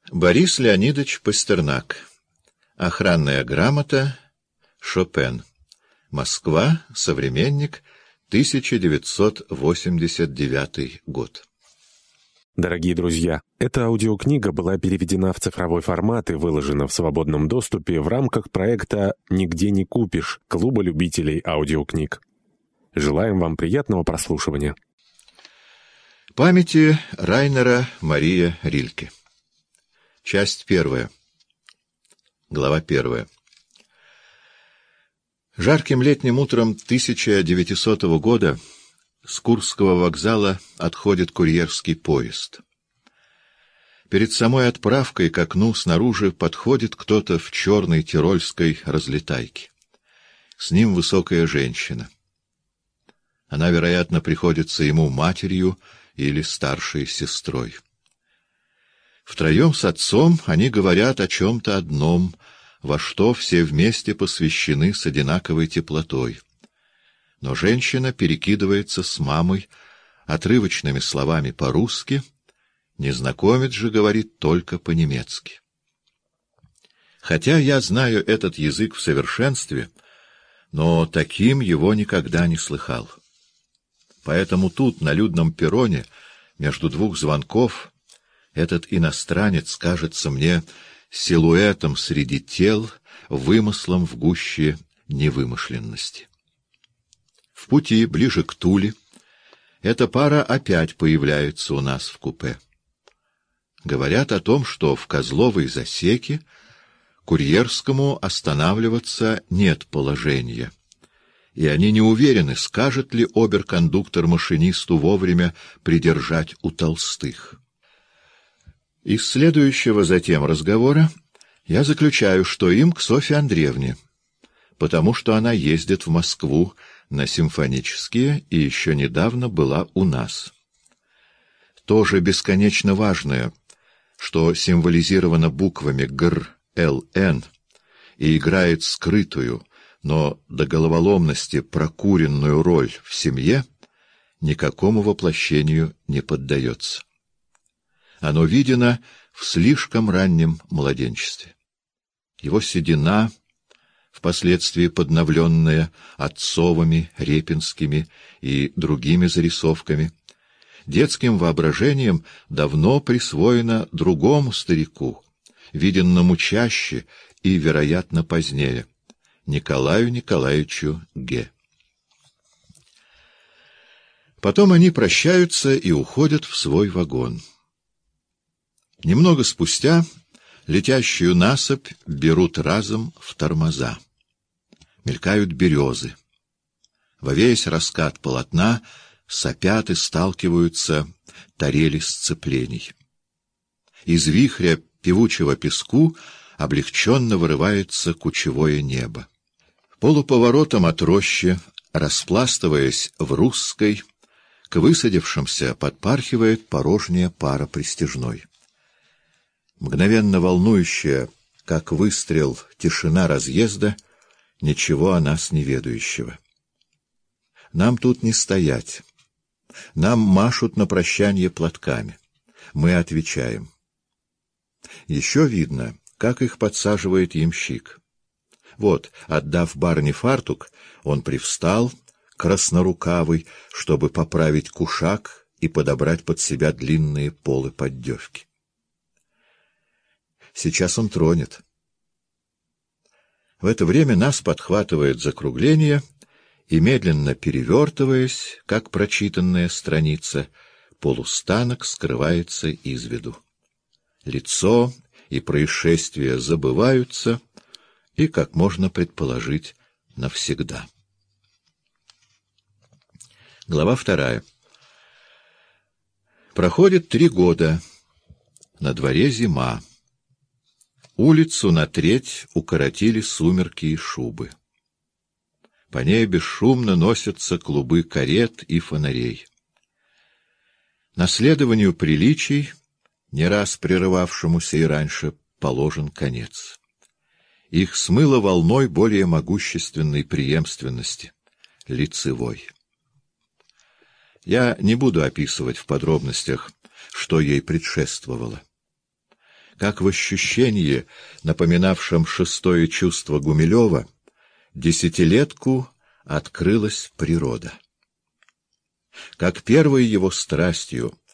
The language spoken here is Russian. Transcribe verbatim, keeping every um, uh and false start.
Борис Леонидович Пастернак. Охранная грамота. Шопен. Москва. Современник. тысяча девятьсот восемьдесят девятый год. Дорогие друзья, эта аудиокнига была переведена в цифровой формат и выложена в свободном доступе в рамках проекта «Нигде не купишь» Клуба любителей аудиокниг. Желаем вам приятного прослушивания. Памяти Райнера Мария Рильке. Часть первая. Глава первая. Жарким летним утром тысяча девятисотого года с Курского вокзала отходит курьерский поезд. Перед самой отправкой к окну снаружи подходит кто-то в черной тирольской разлетайке. С ним высокая женщина. Она, вероятно, приходится ему матерью или старшей сестрой. Втроем с отцом они говорят о чем-то одном, во что все вместе посвящены с одинаковой теплотой. Но женщина перекидывается с мамой отрывочными словами по-русски, незнакомец же говорит только по-немецки. Хотя я знаю этот язык в совершенстве, но таким его никогда не слыхал. Поэтому тут, на людном перроне, между двух звонков, этот иностранец кажется мне силуэтом среди тел, вымыслом в гуще невымышленности. В пути, ближе к Туле, эта пара опять появляется у нас в купе. Говорят о том, что в Козловой засеке курьерскому останавливаться нет положения, и они не уверены, скажет ли обер-кондуктор машинисту вовремя придержать у Толстых. Из следующего затем разговора я заключаю, что им к Софье Андреевне, потому что она ездит в Москву на симфонические и еще недавно была у нас. Тоже бесконечно важное, что символизировано буквами Г, Л, Н и играет скрытую, но до головоломности прокуренную роль в семье, никакому воплощению не поддается. Оно видено в слишком раннем младенчестве. Его седина, впоследствии подновленная отцовыми, репинскими и другими зарисовками, детским воображением давно присвоена другому старику, виденному чаще и, вероятно, позднее, Николаю Николаевичу Г. Потом они прощаются и уходят в свой вагон. Немного спустя летящую насыпь берут разом в тормоза. Мелькают березы. Во весь раскат полотна сопят и сталкиваются тарели сцеплений. Из вихря певучего песку облегченно вырывается кучевое небо. Полуповоротом от рощи, распластываясь в русской, к высадившимся подпархивает порожняя пара пристяжной. Мгновенно волнующая, как выстрел, тишина разъезда, ничего о нас не ведающего. Нам тут не стоять. Нам машут на прощанье платками. Мы отвечаем. Еще видно, как их подсаживает ямщик. Вот, отдав барыне фартук, он привстал, краснорукавый, чтобы поправить кушак и подобрать под себя длинные полы поддевки. Сейчас он тронет. В это время нас подхватывает закругление, и, медленно перевертываясь, как прочитанная страница, полустанок скрывается из виду. Лицо и происшествия забываются, и, как можно предположить, навсегда. Глава вторая. Проходит три года. На дворе зима. Улицу на треть укоротили сумерки и шубы. По ней бесшумно носятся клубы карет и фонарей. Наследованию приличий, не раз прерывавшемуся и раньше, положен конец. Их смыло волной более могущественной преемственности — лицевой. Я не буду описывать в подробностях, что ей предшествовало. как в ощущении, напоминавшем шестое чувство Гумилева, десятилетку открылась природа. Как первой его страстью